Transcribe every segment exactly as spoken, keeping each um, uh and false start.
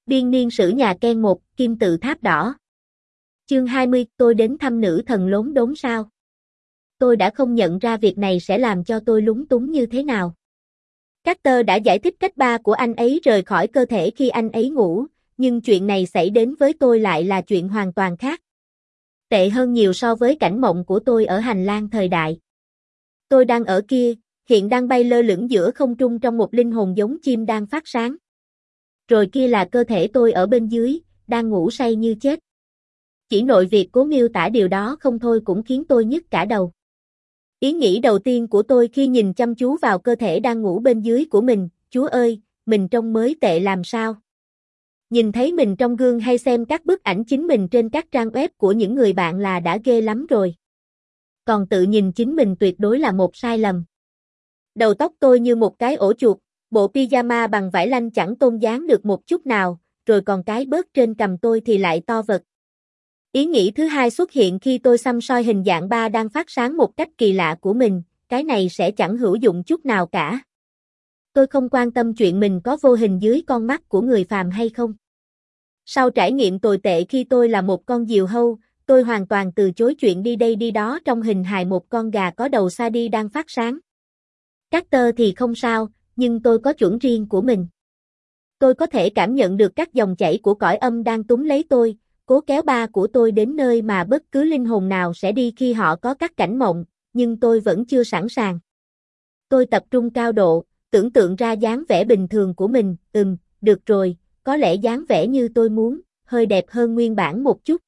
Biên niên sử nhà Ken một, kim tự tháp đỏ. Chương hai mươi, tôi đến thăm nữ thần lốn đốn sao? Tôi đã không nhận ra việc này sẽ làm cho tôi lúng túng như thế nào. Carter đã giải thích cách ba của anh ấy rời khỏi cơ thể khi anh ấy ngủ, nhưng chuyện này xảy đến với tôi lại là chuyện hoàn toàn khác. Tệ hơn nhiều so với cảnh mộng của tôi ở hành lang thời đại. Tôi đang ở kia, hiện đang bay lơ lửng giữa không trung trong một linh hồn giống chim đang phát sáng. Rồi kia là cơ thể tôi ở bên dưới, đang ngủ say như chết. Chỉ nội việc cố miêu tả điều đó không thôi cũng khiến tôi nhức cả đầu. Ý nghĩ đầu tiên của tôi khi nhìn chăm chú vào cơ thể đang ngủ bên dưới của mình, Chúa ơi, mình trông mới tệ làm sao? Nhìn thấy mình trong gương hay xem các bức ảnh chính mình trên các trang web của những người bạn là đã ghê lắm rồi. Còn tự nhìn chính mình tuyệt đối là một sai lầm. Đầu tóc tôi như một cái ổ chuột, bộ pyjama bằng vải lanh chẳng tôn dáng được một chút nào, rồi còn cái bớt trên cằm tôi thì lại to vật. Ý nghĩ thứ hai xuất hiện khi tôi xăm soi hình dạng ba đang phát sáng một cách kỳ lạ của mình, cái này sẽ chẳng hữu dụng chút nào cả. Tôi không quan tâm chuyện mình có vô hình dưới con mắt của người phàm hay không. Sau trải nghiệm tồi tệ khi tôi là một con diều hâu, tôi hoàn toàn từ chối chuyện đi đây đi đó trong hình hài một con gà có đầu sa đi đang phát sáng. Carter thì không sao, nhưng tôi có chuẩn riêng của mình. Tôi có thể cảm nhận được các dòng chảy của cõi âm đang túm lấy tôi, cố kéo ba của tôi đến nơi mà bất cứ linh hồn nào sẽ đi khi họ có các cảnh mộng, nhưng tôi vẫn chưa sẵn sàng. Tôi tập trung cao độ, tưởng tượng ra dáng vẻ bình thường của mình, ừm, được rồi, có lẽ dáng vẻ như tôi muốn, hơi đẹp hơn nguyên bản một chút.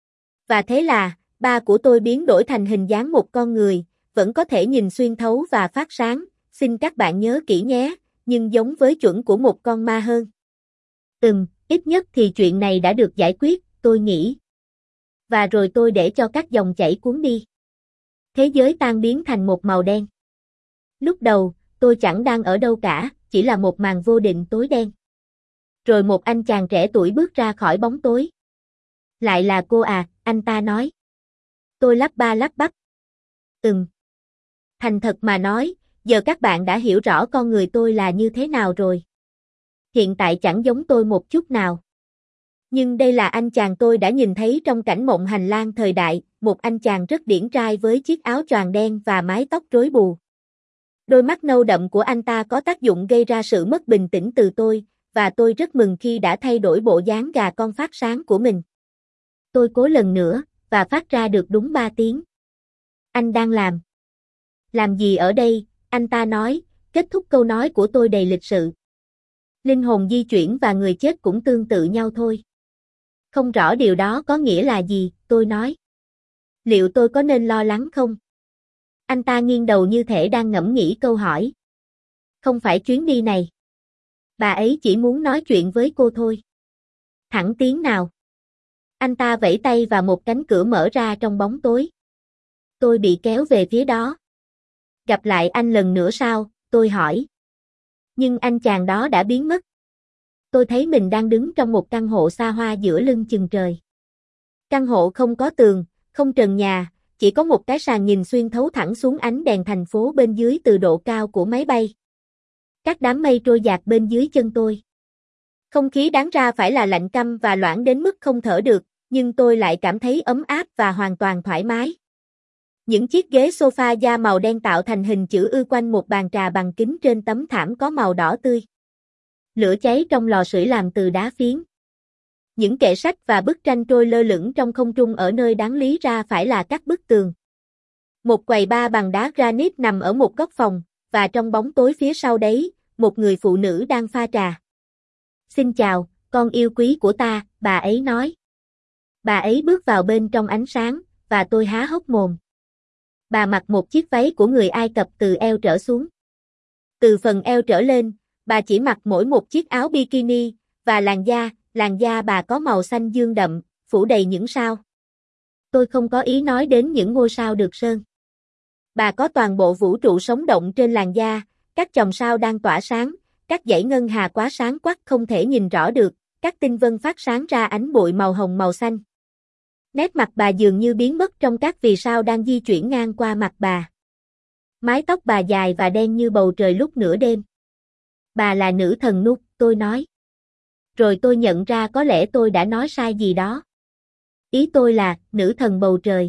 Và thế là, ba của tôi biến đổi thành hình dáng một con người, vẫn có thể nhìn xuyên thấu và phát sáng, xin các bạn nhớ kỹ nhé, nhưng giống với chuẩn của một con ma hơn. Ừm, ít nhất thì chuyện này đã được giải quyết, tôi nghĩ. Và rồi tôi để cho các dòng chảy cuốn đi. Thế giới tan biến thành một màu đen. Lúc đầu, tôi chẳng đang ở đâu cả, chỉ là một màn vô định tối đen. Rồi một anh chàng trẻ tuổi bước ra khỏi bóng tối. Lại là cô à, anh ta nói. Tôi lắp ba lắp bắp. Ừm. Thành thật mà nói, giờ các bạn đã hiểu rõ con người tôi là như thế nào rồi. Hiện tại chẳng giống tôi một chút nào. Nhưng đây là anh chàng tôi đã nhìn thấy trong cảnh mộng hành lang thời đại, một anh chàng rất điển trai với chiếc áo choàng đen và mái tóc rối bù. Đôi mắt nâu đậm của anh ta có tác dụng gây ra sự mất bình tĩnh từ tôi, và tôi rất mừng khi đã thay đổi bộ dáng gà con phát sáng của mình. Tôi cố lần nữa, và phát ra được đúng ba tiếng. Anh đang làm. Làm gì ở đây, anh ta nói, kết thúc câu nói của tôi đầy lịch sự. Linh hồn di chuyển và người chết cũng tương tự nhau thôi. Không rõ điều đó có nghĩa là gì, tôi nói. Liệu tôi có nên lo lắng không? Anh ta nghiêng đầu như thể đang ngẫm nghĩ câu hỏi. Không phải chuyến đi này. Bà ấy chỉ muốn nói chuyện với cô thôi. Thẳng tiếng nào. Anh ta vẫy tay và một cánh cửa mở ra trong bóng tối. Tôi bị kéo về phía đó. Gặp lại anh lần nữa sao, tôi hỏi. Nhưng anh chàng đó đã biến mất. Tôi thấy mình đang đứng trong một căn hộ xa hoa giữa lưng chừng trời. Căn hộ không có tường, không trần nhà, chỉ có một cái sàn nhìn xuyên thấu thẳng xuống ánh đèn thành phố bên dưới từ độ cao của máy bay. Các đám mây trôi dạt bên dưới chân tôi. Không khí đáng ra phải là lạnh căm và loãng đến mức không thở được, nhưng tôi lại cảm thấy ấm áp và hoàn toàn thoải mái. Những chiếc ghế sofa da màu đen tạo thành hình chữ ư quanh một bàn trà bằng kính trên tấm thảm có màu đỏ tươi. Lửa cháy trong lò sưởi làm từ đá phiến. Những kệ sách và bức tranh trôi lơ lửng trong không trung ở nơi đáng lý ra phải là các bức tường. Một quầy bar bằng đá granite nằm ở một góc phòng, và trong bóng tối phía sau đấy, một người phụ nữ đang pha trà. Xin chào, con yêu quý của ta, bà ấy nói. Bà ấy bước vào bên trong ánh sáng, và tôi há hốc mồm. Bà mặc một chiếc váy của người Ai Cập từ eo trở xuống. Từ phần eo trở lên, bà chỉ mặc mỗi một chiếc áo bikini, và làn da, làn da bà có màu xanh dương đậm, phủ đầy những sao. Tôi không có ý nói đến những ngôi sao được sơn. Bà có toàn bộ vũ trụ sống động trên làn da, các chòm sao đang tỏa sáng, các dãy ngân hà quá sáng quắc không thể nhìn rõ được, các tinh vân phát sáng ra ánh bụi màu hồng màu xanh. Nét mặt bà dường như biến mất trong các vì sao đang di chuyển ngang qua mặt bà. Mái tóc bà dài và đen như bầu trời lúc nửa đêm. Bà là nữ thần Nut, tôi nói. Rồi tôi nhận ra có lẽ tôi đã nói sai gì đó. Ý tôi là, nữ thần bầu trời.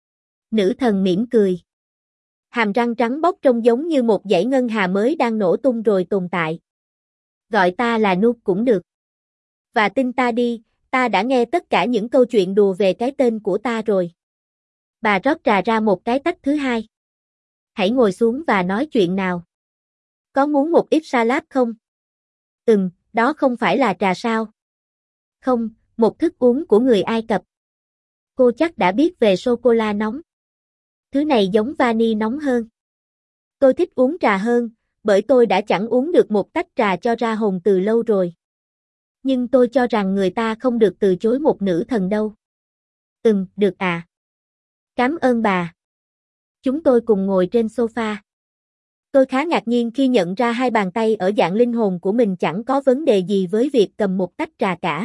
Nữ thần mỉm cười. Hàm răng trắng bóc trông giống như một dãy ngân hà mới đang nổ tung rồi tồn tại. Gọi ta là Nút cũng được. Và tin ta đi, ta đã nghe tất cả những câu chuyện đùa về cái tên của ta rồi. Bà rót trà ra một cái tách thứ hai. Hãy ngồi xuống và nói chuyện nào. Có muốn một ít salad không? Ừm, đó không phải là trà sao? Không, một thức uống của người Ai Cập. Cô chắc đã biết về sô-cô-la nóng. Thứ này giống vani nóng hơn. Tôi thích uống trà hơn, bởi tôi đã chẳng uống được một tách trà cho ra hồn từ lâu rồi. Nhưng tôi cho rằng người ta không được từ chối một nữ thần đâu. Ừm, được à. Cảm ơn bà. Chúng tôi cùng ngồi trên sofa. Tôi khá ngạc nhiên khi nhận ra hai bàn tay ở dạng linh hồn của mình chẳng có vấn đề gì với việc cầm một tách trà cả.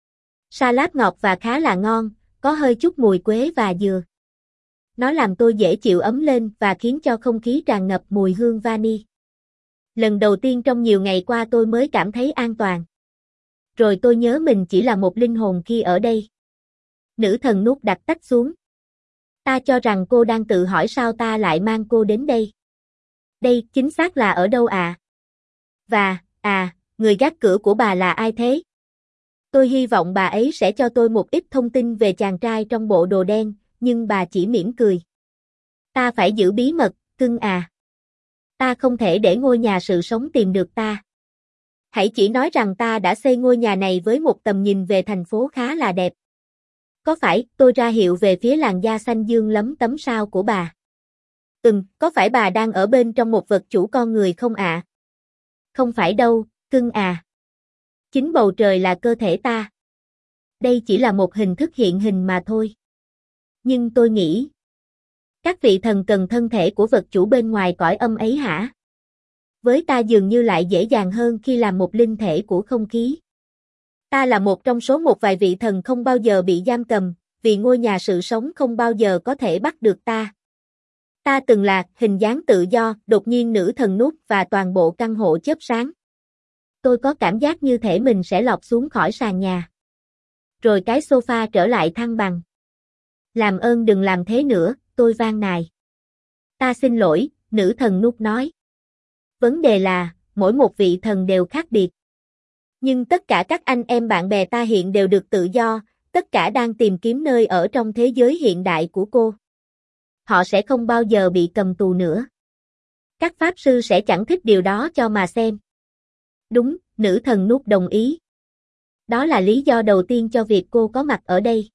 Salad ngọt và khá là ngon, có hơi chút mùi quế và dừa. Nó làm tôi dễ chịu ấm lên và khiến cho không khí tràn ngập mùi hương vani. Lần đầu tiên trong nhiều ngày qua tôi mới cảm thấy an toàn. Rồi tôi nhớ mình chỉ là một linh hồn khi ở đây. Nữ thần Nút đặt tách xuống. Ta cho rằng cô đang tự hỏi sao ta lại mang cô đến đây. Đây chính xác là ở đâu à? Và, à, người gác cửa của bà là ai thế? Tôi hy vọng bà ấy sẽ cho tôi một ít thông tin về chàng trai trong bộ đồ đen, nhưng bà chỉ mỉm cười. Ta phải giữ bí mật, cưng à. Ta không thể để ngôi nhà sự sống tìm được ta. Hãy chỉ nói rằng ta đã xây ngôi nhà này với một tầm nhìn về thành phố khá là đẹp. Có phải, tôi ra hiệu về phía làn da xanh dương lấm tấm sao của bà. Ừm, có phải bà đang ở bên trong một vật chủ con người không ạ? À? Không phải đâu, cưng à. Chính bầu trời là cơ thể ta. Đây chỉ là một hình thức hiện hình mà thôi. Nhưng tôi nghĩ, các vị thần cần thân thể của vật chủ bên ngoài cõi âm ấy hả? Với ta dường như lại dễ dàng hơn khi làm một linh thể của không khí. Ta là một trong số một vài vị thần không bao giờ bị giam cầm, vì ngôi nhà sự sống không bao giờ có thể bắt được ta. Ta từng là hình dáng tự do, đột nhiên nữ thần Nút và toàn bộ căn hộ chớp sáng. Tôi có cảm giác như thể mình sẽ lọt xuống khỏi sàn nhà. Rồi cái sofa trở lại thăng bằng. Làm ơn đừng làm thế nữa, tôi van nài. Ta xin lỗi, nữ thần Nút nói. Vấn đề là, mỗi một vị thần đều khác biệt. Nhưng tất cả các anh em bạn bè ta hiện đều được tự do, tất cả đang tìm kiếm nơi ở trong thế giới hiện đại của cô. Họ sẽ không bao giờ bị cầm tù nữa. Các pháp sư sẽ chẳng thích điều đó cho mà xem. Đúng, nữ thần Nút đồng ý. Đó là lý do đầu tiên cho việc cô có mặt ở đây.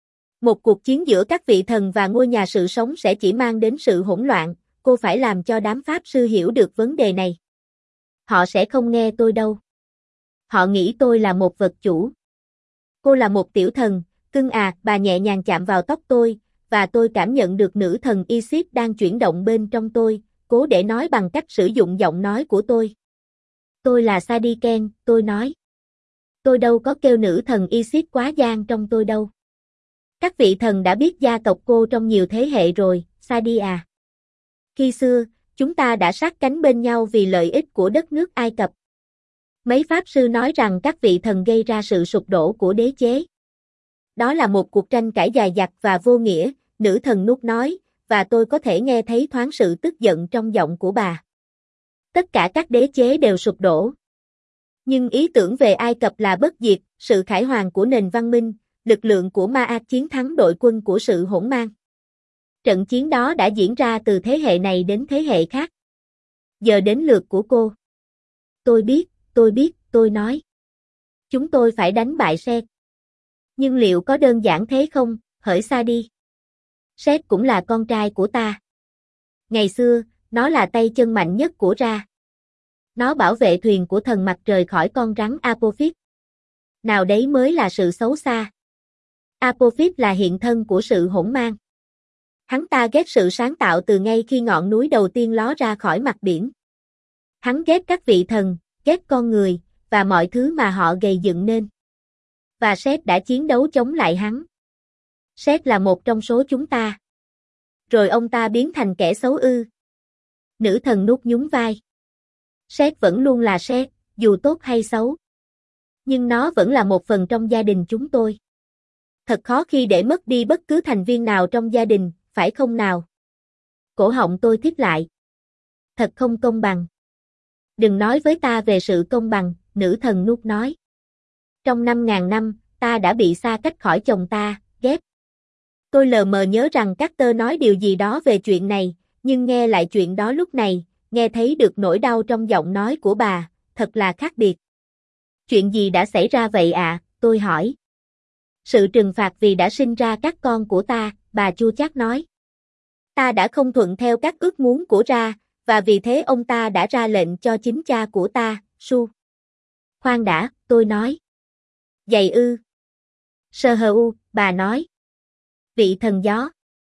Một cuộc chiến giữa các vị thần và ngôi nhà sự sống sẽ chỉ mang đến sự hỗn loạn, cô phải làm cho đám pháp sư hiểu được vấn đề này. Họ sẽ không nghe tôi đâu. Họ nghĩ tôi là một vật chủ. Cô là một tiểu thần, cưng à, bà nhẹ nhàng chạm vào tóc tôi, và tôi cảm nhận được nữ thần Isis đang chuyển động bên trong tôi, cố để nói bằng cách sử dụng giọng nói của tôi. Tôi là Sadiken, tôi nói. Tôi đâu có kêu nữ thần Isis quá gian trong tôi đâu. Các vị thần đã biết gia tộc cô trong nhiều thế hệ rồi, Sadi à. Khi xưa, chúng ta đã sát cánh bên nhau vì lợi ích của đất nước Ai Cập. Mấy pháp sư nói rằng các vị thần gây ra sự sụp đổ của đế chế. Đó là một cuộc tranh cãi dài dặt và vô nghĩa, nữ thần Nút nói, và tôi có thể nghe thấy thoáng sự tức giận trong giọng của bà. Tất cả các đế chế đều sụp đổ. Nhưng ý tưởng về Ai Cập là bất diệt, sự khải hoàn của nền văn minh, lực lượng của Ma-a chiến thắng đội quân của sự hỗn mang. Trận chiến đó đã diễn ra từ thế hệ này đến thế hệ khác. Giờ đến lượt của cô. Tôi biết, tôi biết, tôi nói. Chúng tôi phải đánh bại Set. Nhưng liệu có đơn giản thế không, hỡi xa đi. Set cũng là con trai của ta. Ngày xưa, nó là tay chân mạnh nhất của Ra. Nó bảo vệ thuyền của thần mặt trời khỏi con rắn Apophis. Nào đấy mới là sự xấu xa. Apophis là hiện thân của sự hỗn mang. Hắn ta ghét sự sáng tạo từ ngay khi ngọn núi đầu tiên ló ra khỏi mặt biển. Hắn ghét các vị thần, ghét con người, và mọi thứ mà họ gây dựng nên. Và Set đã chiến đấu chống lại hắn. Set là một trong số chúng ta. Rồi ông ta biến thành kẻ xấu ư. Nữ thần Nút nhún vai. Set vẫn luôn là Set, dù tốt hay xấu. Nhưng nó vẫn là một phần trong gia đình chúng tôi. Thật khó khi để mất đi bất cứ thành viên nào trong gia đình, phải không nào? Cổ họng tôi thít lại. Thật không công bằng. Đừng nói với ta về sự công bằng, nữ thần nuốt nói. Trong năm ngàn năm, ta đã bị xa cách khỏi chồng ta, ghét. Tôi lờ mờ nhớ rằng Carter nói điều gì đó về chuyện này, nhưng nghe lại chuyện đó lúc này, nghe thấy được nỗi đau trong giọng nói của bà, thật là khác biệt. Chuyện gì đã xảy ra vậy ạ? À? Tôi hỏi. Sự trừng phạt vì đã sinh ra các con của ta, bà chua chát nói. Ta đã không thuận theo các ước muốn của Ra, và vì thế ông ta đã ra lệnh cho chính cha của ta, Su. Khoan đã, tôi nói. Vậy ư. Sơ hờ u, bà nói. Vị thần gió.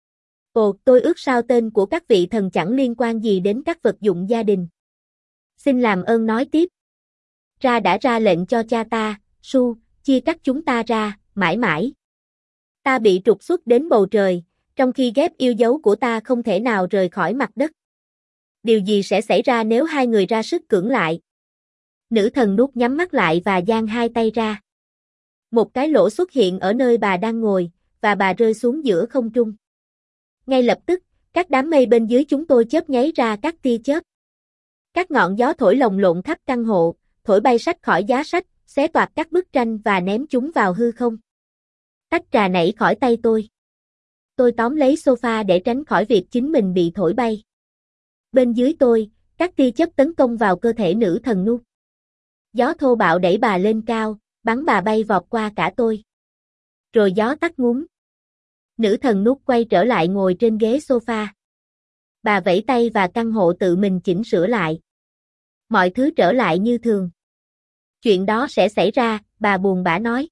Ồ, tôi ước sao tên của các vị thần chẳng liên quan gì đến các vật dụng gia đình. Xin làm ơn nói tiếp. Ra đã ra lệnh cho cha ta, Su, chia cắt chúng ta ra, mãi mãi. Ta bị trục xuất đến bầu trời, trong khi ghép yêu dấu của ta không thể nào rời khỏi mặt đất. Điều gì sẽ xảy ra nếu hai người ra sức cưỡng lại? Nữ thần nuốt nhắm mắt lại và giang hai tay ra. Một cái lỗ xuất hiện ở nơi bà đang ngồi, và bà rơi xuống giữa không trung. Ngay lập tức, các đám mây bên dưới chúng tôi chớp nháy ra các tia chớp. Các ngọn gió thổi lồng lộn khắp căn hộ, thổi bay sách khỏi giá sách, xé toạc các bức tranh và ném chúng vào hư không. Tách trà nảy khỏi tay tôi. Tôi tóm lấy sofa để tránh khỏi việc chính mình bị thổi bay. Bên dưới tôi, các tia chớp tấn công vào cơ thể nữ thần nu. Gió thô bạo đẩy bà lên cao, bắn bà bay vọt qua cả tôi. Rồi gió tắt ngúm. Nữ thần nút quay trở lại ngồi trên ghế sofa. Bà vẫy tay và căn hộ tự mình chỉnh sửa lại. Mọi thứ trở lại như thường. Chuyện đó sẽ xảy ra, bà buồn bã nói.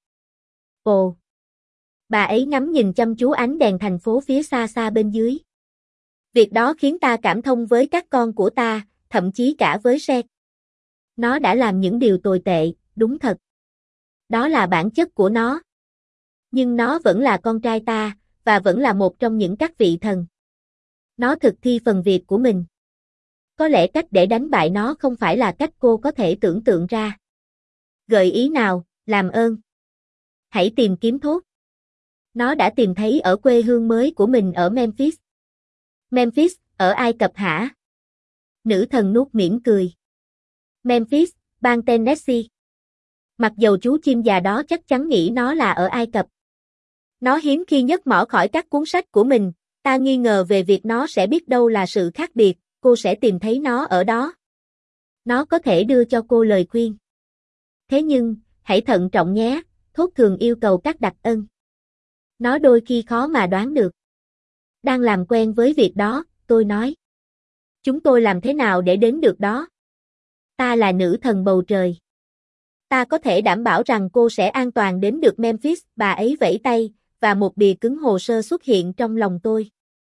Ồ. Bà ấy ngắm nhìn chăm chú ánh đèn thành phố phía xa xa bên dưới. Việc đó khiến ta cảm thông với các con của ta, thậm chí cả với Seth. Nó đã làm những điều tồi tệ, đúng thật. Đó là bản chất của nó. Nhưng nó vẫn là con trai ta, và vẫn là một trong những các vị thần. Nó thực thi phần việc của mình. Có lẽ cách để đánh bại nó không phải là cách cô có thể tưởng tượng ra. Gợi ý nào, làm ơn. Hãy tìm kiếm thốt. Nó đã tìm thấy ở quê hương mới của mình ở Memphis. Memphis, ở Ai Cập hả? Nữ thần nuốt mỉm cười. Memphis, bang Tennessee. Mặc dầu chú chim già đó chắc chắn nghĩ nó là ở Ai Cập. Nó hiếm khi nhấc mỏ khỏi các cuốn sách của mình, ta nghi ngờ về việc nó sẽ biết đâu là sự khác biệt, cô sẽ tìm thấy nó ở đó. Nó có thể đưa cho cô lời khuyên. Thế nhưng, hãy thận trọng nhé, thốt thường yêu cầu các đặc ân. Nó đôi khi khó mà đoán được. Đang làm quen với việc đó, tôi nói. Chúng tôi làm thế nào để đến được đó? Ta là nữ thần bầu trời. Ta có thể đảm bảo rằng cô sẽ an toàn đến được Memphis, bà ấy vẫy tay, và một bìa cứng hồ sơ xuất hiện trong lòng tôi.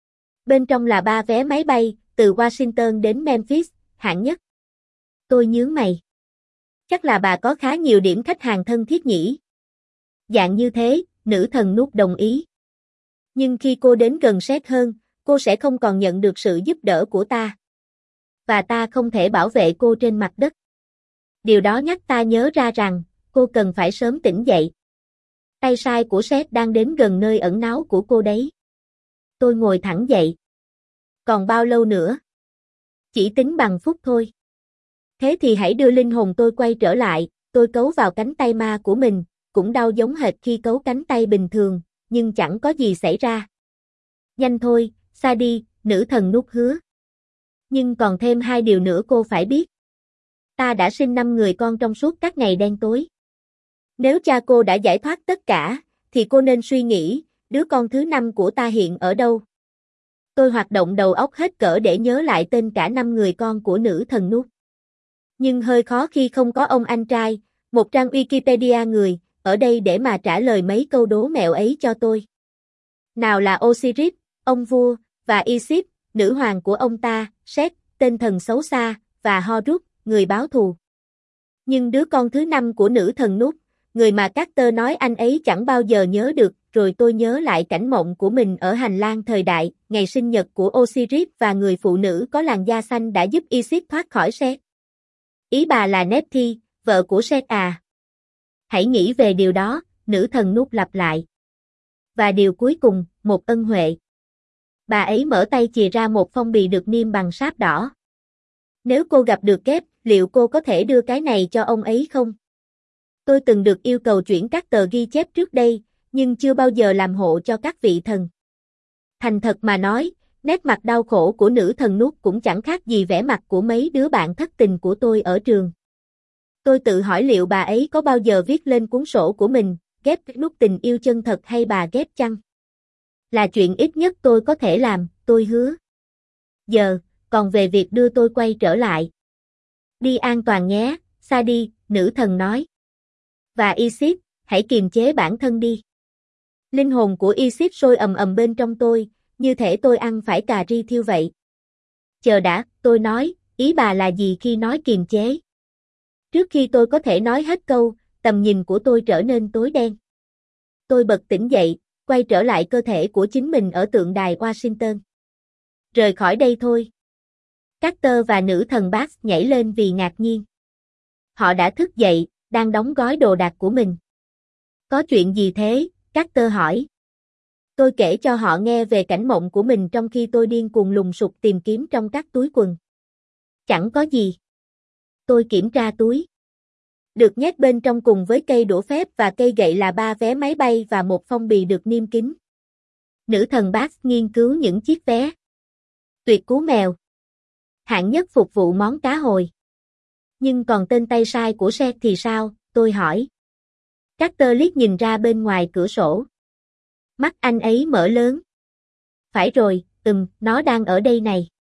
Bên trong là ba vé máy bay, từ Washington đến Memphis, hạng nhất. Tôi nhướng mày. Chắc là bà có khá nhiều điểm khách hàng thân thiết nhỉ? Dạng như thế, nữ thần nuốt đồng ý. Nhưng khi cô đến gần Seth hơn, cô sẽ không còn nhận được sự giúp đỡ của ta. Và ta không thể bảo vệ cô trên mặt đất. Điều đó nhắc ta nhớ ra rằng, cô cần phải sớm tỉnh dậy. Tay sai của Seth đang đến gần nơi ẩn náu của cô đấy. Tôi ngồi thẳng dậy. Còn bao lâu nữa? Chỉ tính bằng phút thôi. Thế thì hãy đưa linh hồn tôi quay trở lại, tôi cấu vào cánh tay ma của mình, cũng đau giống hệt khi cấu cánh tay bình thường, nhưng chẳng có gì xảy ra. Nhanh thôi, xa đi, nữ thần nuốt hứa. Nhưng còn thêm hai điều nữa cô phải biết. Ta đã sinh năm người con trong suốt các ngày đen tối. Nếu cha cô đã giải thoát tất cả, thì cô nên suy nghĩ, đứa con thứ năm của ta hiện ở đâu? Tôi hoạt động đầu óc hết cỡ để nhớ lại tên cả năm người con của nữ thần nuốt. Nhưng hơi khó khi không có ông anh trai, một trang Wikipedia người, ở đây để mà trả lời mấy câu đố mẹo ấy cho tôi. Nào là Osiris, ông vua, và Isis, nữ hoàng của ông ta, Seth, tên thần xấu xa, và Horus, người báo thù. Nhưng đứa con thứ năm của nữ thần nút, người mà Carter nói anh ấy chẳng bao giờ nhớ được, rồi tôi nhớ lại cảnh mộng của mình ở hành lang thời đại, ngày sinh nhật của Osiris và người phụ nữ có làn da xanh đã giúp Isis thoát khỏi Seth. Ý bà là Nephthys, vợ của Seth à? Hãy nghĩ về điều đó, nữ thần nút lặp lại. Và điều cuối cùng, một ân huệ. Bà ấy mở tay chìa ra một phong bì được niêm bằng sáp đỏ. Nếu cô gặp được Kép, liệu cô có thể đưa cái này cho ông ấy không? Tôi từng được yêu cầu chuyển các tờ ghi chép trước đây, nhưng chưa bao giờ làm hộ cho các vị thần. Thành thật mà nói, nét mặt đau khổ của nữ thần nút cũng chẳng khác gì vẻ mặt của mấy đứa bạn thất tình của tôi ở trường. Tôi tự hỏi liệu bà ấy có bao giờ viết lên cuốn sổ của mình, ghép nút tình yêu chân thật hay bà ghép chăng? Là chuyện ít nhất tôi có thể làm, tôi hứa. Giờ, còn về việc đưa tôi quay trở lại. Đi an toàn nhé, xa đi, nữ thần nói. Và Isis, hãy kiềm chế bản thân đi. Linh hồn của Isis sôi ầm ầm bên trong tôi, như thể tôi ăn phải cà ri thiêu vậy. Chờ đã, tôi nói, ý bà là gì khi nói kiềm chế? Trước khi tôi có thể nói hết câu, tầm nhìn của tôi trở nên tối đen. Tôi bật tỉnh dậy, quay trở lại cơ thể của chính mình ở tượng đài Washington. Rời khỏi đây thôi. Carter và nữ thần Bass nhảy lên vì ngạc nhiên. Họ đã thức dậy, đang đóng gói đồ đạc của mình. Có chuyện gì thế? Carter hỏi. Tôi kể cho họ nghe về cảnh mộng của mình trong khi tôi điên cuồng lùng sục tìm kiếm trong các túi quần. Chẳng có gì. Tôi kiểm tra túi. Được nhét bên trong cùng với cây đũa phép và cây gậy là ba vé máy bay và một phong bì được niêm kín. Nữ thần Bass nghiên cứu những chiếc vé. Tuyệt cú mèo. Hạng nhất phục vụ món cá hồi. Nhưng còn tên tay sai của Seth thì sao? Tôi hỏi. Carter liếc nhìn ra bên ngoài cửa sổ. Mắt anh ấy mở lớn. Phải rồi, ừm, nó đang ở đây này.